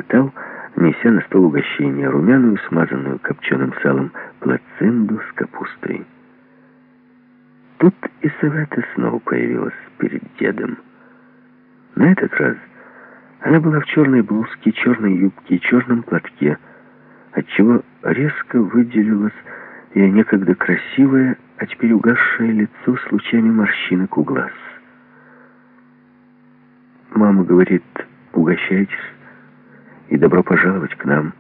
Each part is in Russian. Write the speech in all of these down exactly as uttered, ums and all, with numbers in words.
захлопотал, неся на стол угощение, румяную, смазанную копченым салом плацинду с капустой. Тут и Савета снова появилась перед дедом. На этот раз она была в черной блузке, черной юбке и черном платке, отчего резко выделилось ее некогда красивое, а теперь угасшее лицо с лучами морщинок у глаз. Мама говорит: угощайтесь и добро пожаловать к нам.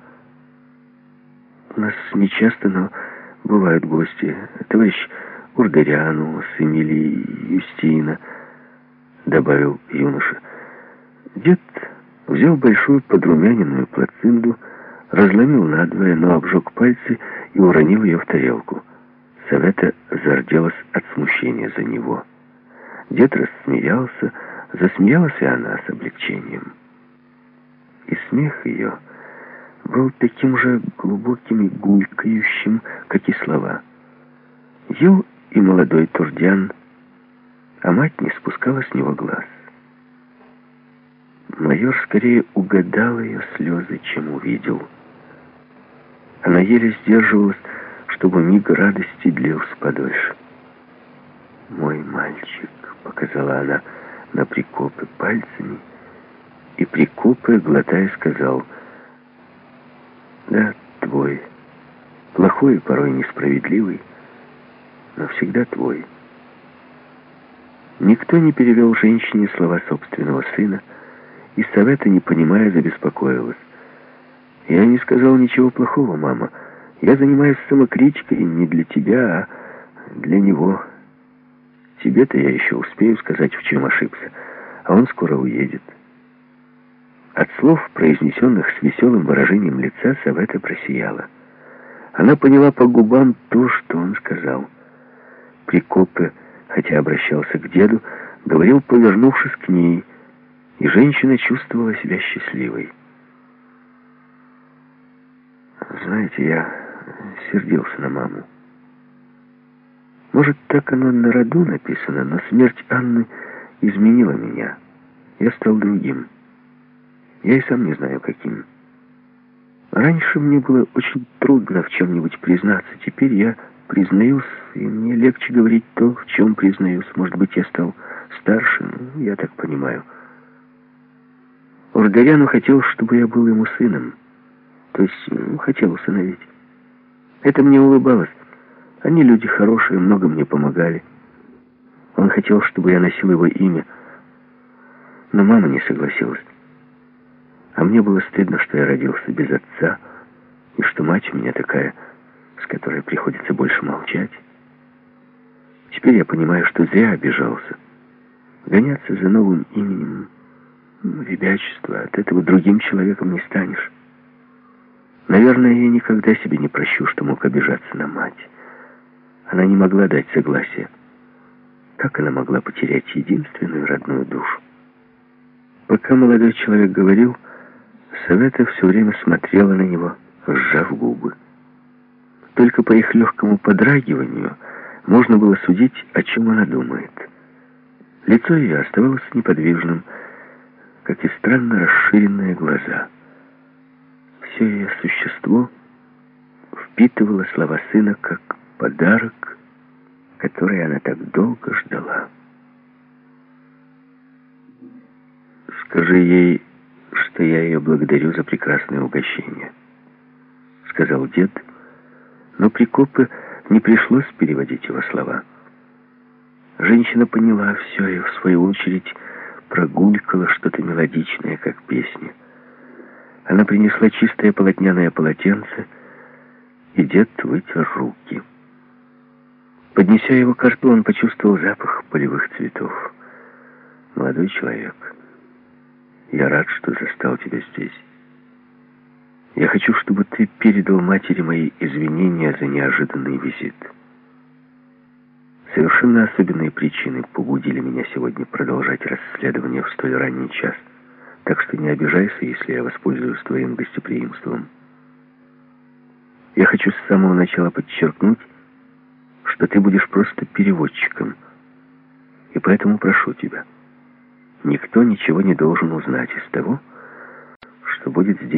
У нас нечасто, но бывают гости. Товарищ Урдаряну с Эмилией Юстина, добавил юноша. Дед взял большую подрумяненную плацинду, разломил надвое, но обжег пальцы и уронил ее в тарелку. Савета зарделась от смущения за него. Дед рассмеялся, засмеялась и она с облегчением. И смех ее был таким же глубоким и гулькающим, как и слова. Ел и молодой Турдян, а мать не спускала с него глаз. Майор скорее угадал ее слезы, чем увидел. Она еле сдерживалась, чтобы миг радости длился подольше. «Мой мальчик», — показала она на Прикопе пальцами, и Прикопе, глотая, сказал: «Да, твой, плохой и порой несправедливый, но всегда твой». Никто не перевел женщине слова собственного сына, и Савета, не понимая, забеспокоилась. «Я не сказал ничего плохого, мама. Я занимаюсь самокритикой не для тебя, а для него. Тебе-то я еще успею сказать, в чем ошибся, а он скоро уедет». От слов, произнесенных с веселым выражением лица, Савета просияла. Она поняла по губам то, что он сказал. Прикопе, хотя обращался к деду, говорил, повернувшись к ней, и женщина чувствовала себя счастливой. «Знаете, я сердился на маму. Может, так оно на роду написано, но смерть Анны изменила меня. Я стал другим. Я и сам не знаю, каким. Раньше мне было очень трудно в чем-нибудь признаться. Теперь я признаюсь, и мне легче говорить то, в чем признаюсь. Может быть, я стал старше, ну, я так понимаю. Урдаряну хотел, чтобы я был ему сыном. То есть, ну, хотел усыновить. Это мне улыбалось. Они люди хорошие, много мне помогали. Он хотел, чтобы я носил его имя. Но мама не согласилась. А мне было стыдно, что я родился без отца, и что мать у меня такая, с которой приходится больше молчать. Теперь я понимаю, что зря обижался. Гоняться за новым именем — ребячество. От этого другим человеком не станешь. Наверное, я никогда себе не прощу, что мог обижаться на мать. Она не могла дать согласия. Как она могла потерять единственную родную душу? Пока молодой человек говорил, Савета все время смотрела на него, сжав губы. Только по их легкому подрагиванию можно было судить, о чем она думает. Лицо ее оставалось неподвижным, как и странно расширенные глаза. Все ее существо впитывало слова сына как подарок, который она так долго ждала. «Скажи ей, что я ее благодарю за прекрасное угощение», — сказал дед, но Прикопе не пришлось переводить его слова. Женщина поняла все и, в свою очередь, прогулькала что-то мелодичное, как песня. Она принесла чистое полотняное полотенце, и дед вытер руки. Поднеся его к рту, он почувствовал запах полевых цветов. «Молодой человек, я рад, что застал тебя здесь. Я хочу, чтобы ты передал матери мои извинения за неожиданный визит. Совершенно особенные причины побудили меня сегодня продолжать расследование в столь ранний час, так что не обижайся, если я воспользуюсь твоим гостеприимством. Я хочу с самого начала подчеркнуть, что ты будешь просто переводчиком, и поэтому прошу тебя, никто ничего не должен узнать из того, что будет здесь